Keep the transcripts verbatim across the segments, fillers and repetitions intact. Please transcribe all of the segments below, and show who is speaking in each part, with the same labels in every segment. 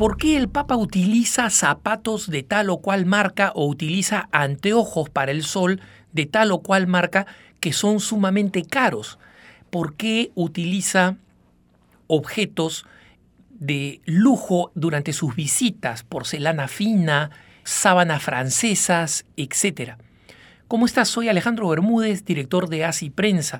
Speaker 1: ¿Por qué el Papa utiliza zapatos de tal o cual marca o utiliza anteojos para el sol de tal o cual marca que son sumamente caros? ¿Por qué utiliza objetos de lujo durante sus visitas, porcelana fina, sábanas francesas, etcétera? ¿Cómo estás? Soy Alejandro Bermúdez, director de Así Prensa.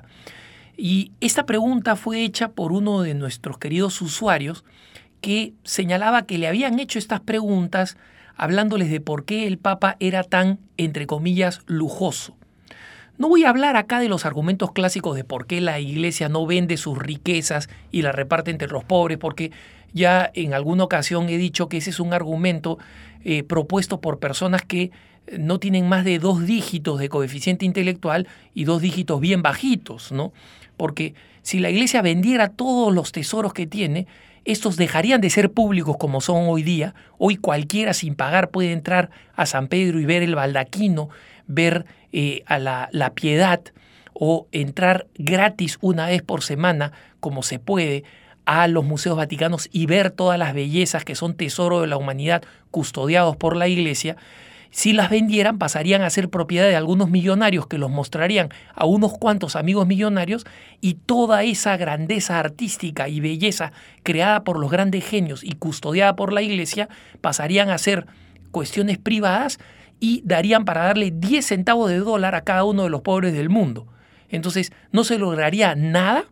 Speaker 1: Y esta pregunta fue hecha por uno de nuestros queridos usuarios que señalaba que le habían hecho estas preguntas hablándoles de por qué el Papa era tan, entre comillas, lujoso. No voy a hablar acá de los argumentos clásicos de por qué la Iglesia no vende sus riquezas y la reparte entre los pobres, porque ya en alguna ocasión he dicho que ese es un argumento eh, propuesto por personas que no tienen más de dos dígitos de coeficiente intelectual y dos dígitos bien bajitos, ¿no? Porque si la Iglesia vendiera todos los tesoros que tiene, estos dejarían de ser públicos como son hoy día. Hoy cualquiera sin pagar puede entrar a San Pedro y ver el baldaquino, ver eh, a la, la Piedad, o entrar gratis una vez por semana, como se puede, a los museos vaticanos y ver todas las bellezas que son tesoro de la humanidad custodiados por la Iglesia. Si las vendieran, pasarían a ser propiedad de algunos millonarios que los mostrarían a unos cuantos amigos millonarios, y toda esa grandeza artística y belleza creada por los grandes genios y custodiada por la Iglesia pasarían a ser cuestiones privadas y darían para darle diez centavos de dólar a cada uno de los pobres del mundo. Entonces no se lograría nada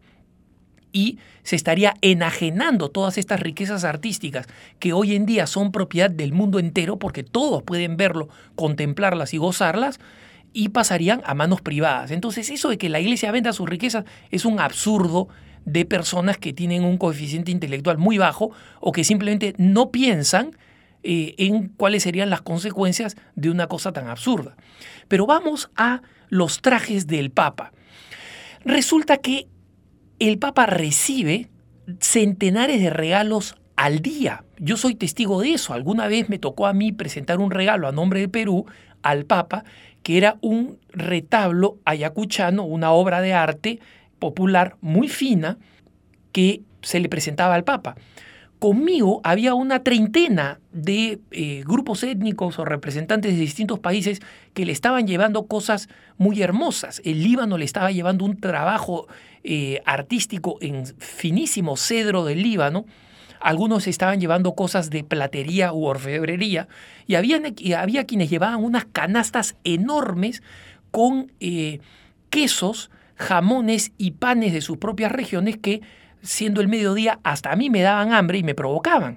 Speaker 1: y se estaría enajenando todas estas riquezas artísticas que hoy en día son propiedad del mundo entero, porque todos pueden verlo, contemplarlas y gozarlas, y pasarían a manos privadas. Entonces eso de que la Iglesia venda sus riquezas es un absurdo de personas que tienen un coeficiente intelectual muy bajo o que simplemente no piensan eh, en cuáles serían las consecuencias de una cosa tan absurda. Pero vamos a los trajes del Papa. Resulta que el Papa recibe centenares de regalos al día. Yo soy testigo de eso. Alguna vez me tocó a mí presentar un regalo a nombre de Perú al Papa, que era un retablo ayacuchano, una obra de arte popular muy fina que se le presentaba al Papa. Conmigo había una treintena de eh, grupos étnicos o representantes de distintos países que le estaban llevando cosas muy hermosas. El Líbano le estaba llevando un trabajo eh, artístico en finísimo cedro del Líbano. Algunos estaban llevando cosas de platería u orfebrería, y había, y había quienes llevaban unas canastas enormes con eh, quesos, jamones y panes de sus propias regiones que, siendo el mediodía, hasta a mí me daban hambre y me provocaban.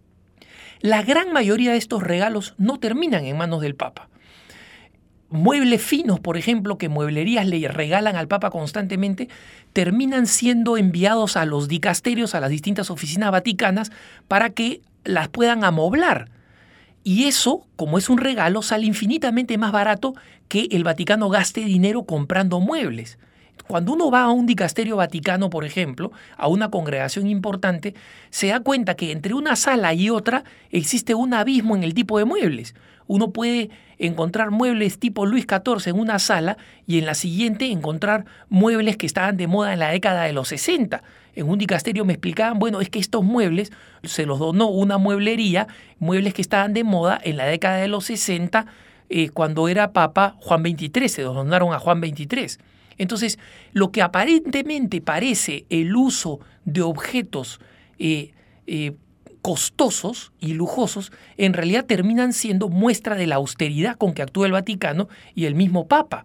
Speaker 1: La gran mayoría de estos regalos no terminan en manos del Papa. Muebles finos, por ejemplo, que mueblerías le regalan al Papa constantemente, terminan siendo enviados a los dicasterios, a las distintas oficinas vaticanas, para que las puedan amoblar. Y eso, como es un regalo, sale infinitamente más barato que el Vaticano gaste dinero comprando muebles. Cuando uno va a un dicasterio vaticano, por ejemplo, a una congregación importante, se da cuenta que entre una sala y otra existe un abismo en el tipo de muebles. Uno puede encontrar muebles tipo Luis catorce en una sala y en la siguiente encontrar muebles que estaban de moda en la década de los sesenta. En un dicasterio me explicaban, bueno, es que estos muebles se los donó una mueblería, muebles que estaban de moda en la década de los sesenta, eh, cuando era Papa Juan veintitrés, se los donaron a Juan veintitrés. Entonces, lo que aparentemente parece el uso de objetos eh, eh, costosos y lujosos, en realidad terminan siendo muestra de la austeridad con que actúa el Vaticano y el mismo Papa.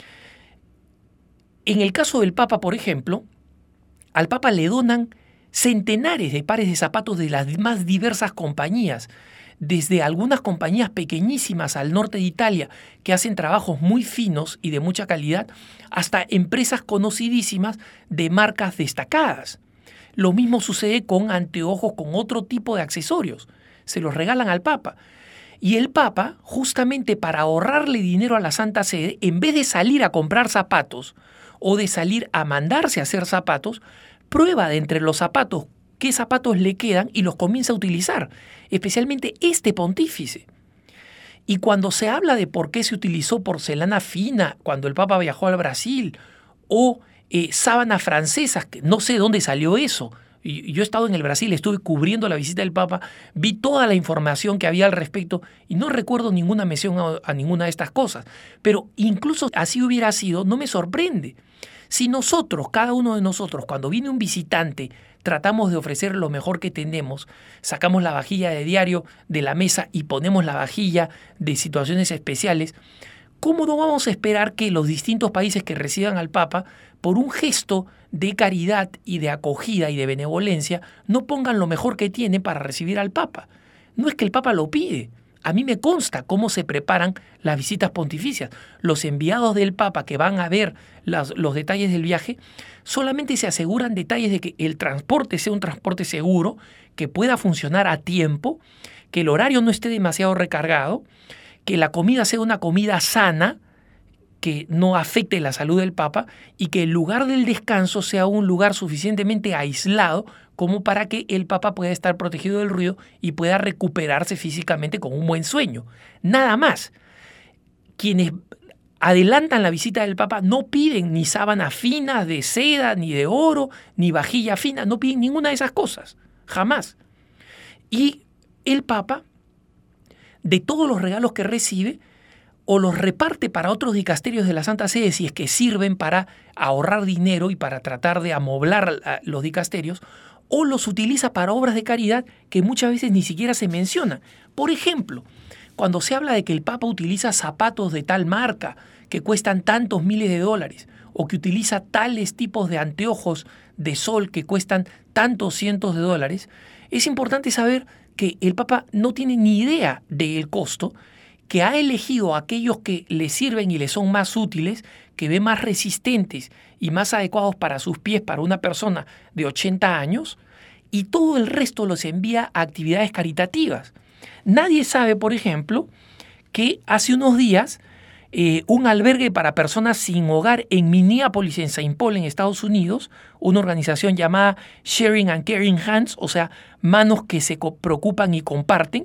Speaker 1: En el caso del Papa, por ejemplo, al Papa le donan centenares de pares de zapatos de las más diversas compañías, desde algunas compañías pequeñísimas al norte de Italia que hacen trabajos muy finos y de mucha calidad, hasta empresas conocidísimas de marcas destacadas. Lo mismo sucede con anteojos, con otro tipo de accesorios. Se los regalan al Papa. Y el Papa, justamente para ahorrarle dinero a la Santa Sede, en vez de salir a comprar zapatos o de salir a mandarse a hacer zapatos, prueba de entre los zapatos qué zapatos le quedan y los comienza a utilizar, especialmente este pontífice. Y cuando se habla de por qué se utilizó porcelana fina cuando el Papa viajó al Brasil, o eh, sábanas francesas, que no sé dónde salió eso, Y yo he estado en el Brasil, estuve cubriendo la visita del Papa, vi toda la información que había al respecto y no recuerdo ninguna mención a, a ninguna de estas cosas. Pero incluso así hubiera sido, no me sorprende. Si nosotros, cada uno de nosotros, cuando viene un visitante, tratamos de ofrecer lo mejor que tenemos, sacamos la vajilla de diario de la mesa y ponemos la vajilla de situaciones especiales, ¿cómo no vamos a esperar que los distintos países que reciban al Papa, por un gesto de caridad y de acogida y de benevolencia, no pongan lo mejor que tienen para recibir al Papa? No es que el Papa lo pide. A mí me consta cómo se preparan las visitas pontificias. Los enviados del Papa que van a ver las, los detalles del viaje solamente se aseguran detalles de que el transporte sea un transporte seguro, que pueda funcionar a tiempo, que el horario no esté demasiado recargado, que la comida sea una comida sana, que no afecte la salud del Papa y que el lugar del descanso sea un lugar suficientemente aislado como para que el Papa pueda estar protegido del ruido y pueda recuperarse físicamente con un buen sueño. Nada más. Quienes adelantan la visita del Papa no piden ni sábanas finas de seda, ni de oro, ni vajilla fina, no piden ninguna de esas cosas. Jamás. Y el Papa, de todos los regalos que recibe, o los reparte para otros dicasterios de la Santa Sede si es que sirven para ahorrar dinero y para tratar de amoblar los dicasterios, o los utiliza para obras de caridad que muchas veces ni siquiera se mencionan. Por ejemplo, cuando se habla de que el Papa utiliza zapatos de tal marca que cuestan tantos miles de dólares, o que utiliza tales tipos de anteojos de sol que cuestan tantos cientos de dólares, es importante saber que el Papa no tiene ni idea del costo, que ha elegido aquellos que le sirven y le son más útiles, que ve más resistentes y más adecuados para sus pies para una persona de ochenta años, y todo el resto los envía a actividades caritativas. Nadie sabe, por ejemplo, que hace unos días eh, un albergue para personas sin hogar en Minneapolis, en Saint Paul, en Estados Unidos, una organización llamada Sharing and Caring Hands, o sea, manos que se preocupan y comparten,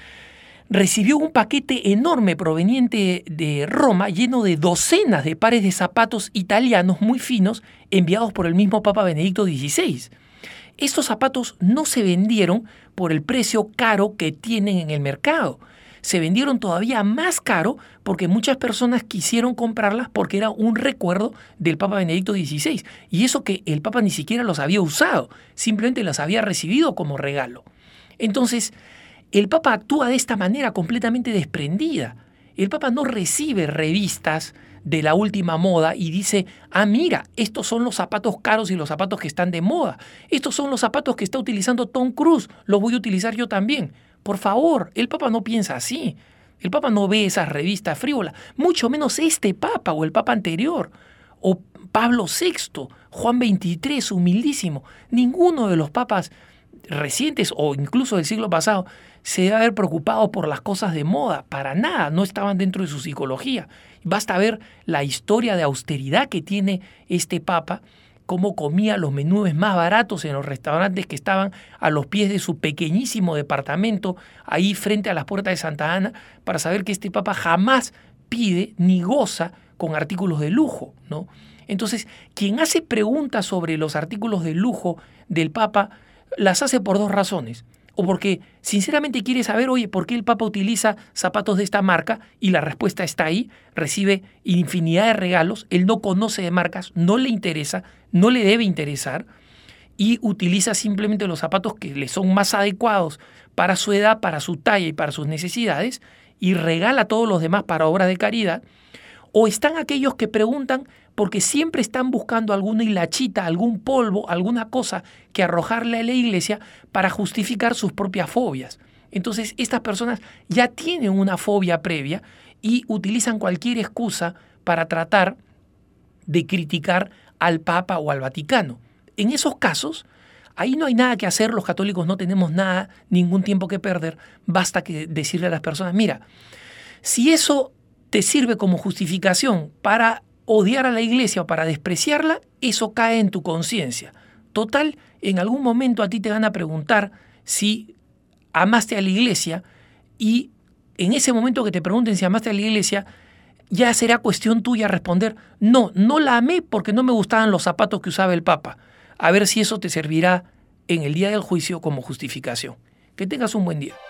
Speaker 1: recibió un paquete enorme proveniente de Roma lleno de docenas de pares de zapatos italianos muy finos enviados por el mismo Papa Benedicto dieciséis. Estos zapatos no se vendieron por el precio caro que tienen en el mercado. Se vendieron todavía más caro porque muchas personas quisieron comprarlas porque era un recuerdo del Papa Benedicto dieciséis. Y eso que el Papa ni siquiera los había usado, simplemente los había recibido como regalo. Entonces, el Papa actúa de esta manera completamente desprendida. El Papa no recibe revistas de la última moda y dice, ah, mira, estos son los zapatos caros y los zapatos que están de moda. Estos son los zapatos que está utilizando Tom Cruise, los voy a utilizar yo también. Por favor, el Papa no piensa así. El Papa no ve esas revistas frívolas, mucho menos este Papa o el Papa anterior, o Pablo sexto, Juan veintitrés, humildísimo. Ninguno de los papas recientes o incluso del siglo pasado se debe haber preocupado por las cosas de moda, para nada, no estaban dentro de su psicología. Basta ver la historia de austeridad que tiene este Papa, cómo comía los menúes más baratos en los restaurantes que estaban a los pies de su pequeñísimo departamento, ahí frente a las puertas de Santa Ana, para saber que este Papa jamás pide ni goza con artículos de lujo, ¿no? Entonces, quien hace preguntas sobre los artículos de lujo del Papa, las hace por dos razones. O porque sinceramente quiere saber, oye, ¿por qué el Papa utiliza zapatos de esta marca? Y la respuesta está ahí, recibe infinidad de regalos, él no conoce de marcas, no le interesa, no le debe interesar, y utiliza simplemente los zapatos que le son más adecuados para su edad, para su talla y para sus necesidades, y regala a todos los demás para obras de caridad. O están aquellos que preguntan porque siempre están buscando alguna hilachita, algún polvo, alguna cosa que arrojarle a la iglesia para justificar sus propias fobias. Entonces, estas personas ya tienen una fobia previa y utilizan cualquier excusa para tratar de criticar al Papa o al Vaticano. En esos casos, ahí no hay nada que hacer, los católicos no tenemos nada, ningún tiempo que perder, basta que decirle a las personas, mira, si eso te sirve como justificación para odiar a la iglesia o para despreciarla, eso cae en tu conciencia. Total, en algún momento a ti te van a preguntar si amaste a la iglesia y en ese momento que te pregunten si amaste a la iglesia, ya será cuestión tuya responder, no, no la amé porque no me gustaban los zapatos que usaba el Papa. A ver si eso te servirá en el día del juicio como justificación. Que tengas un buen día.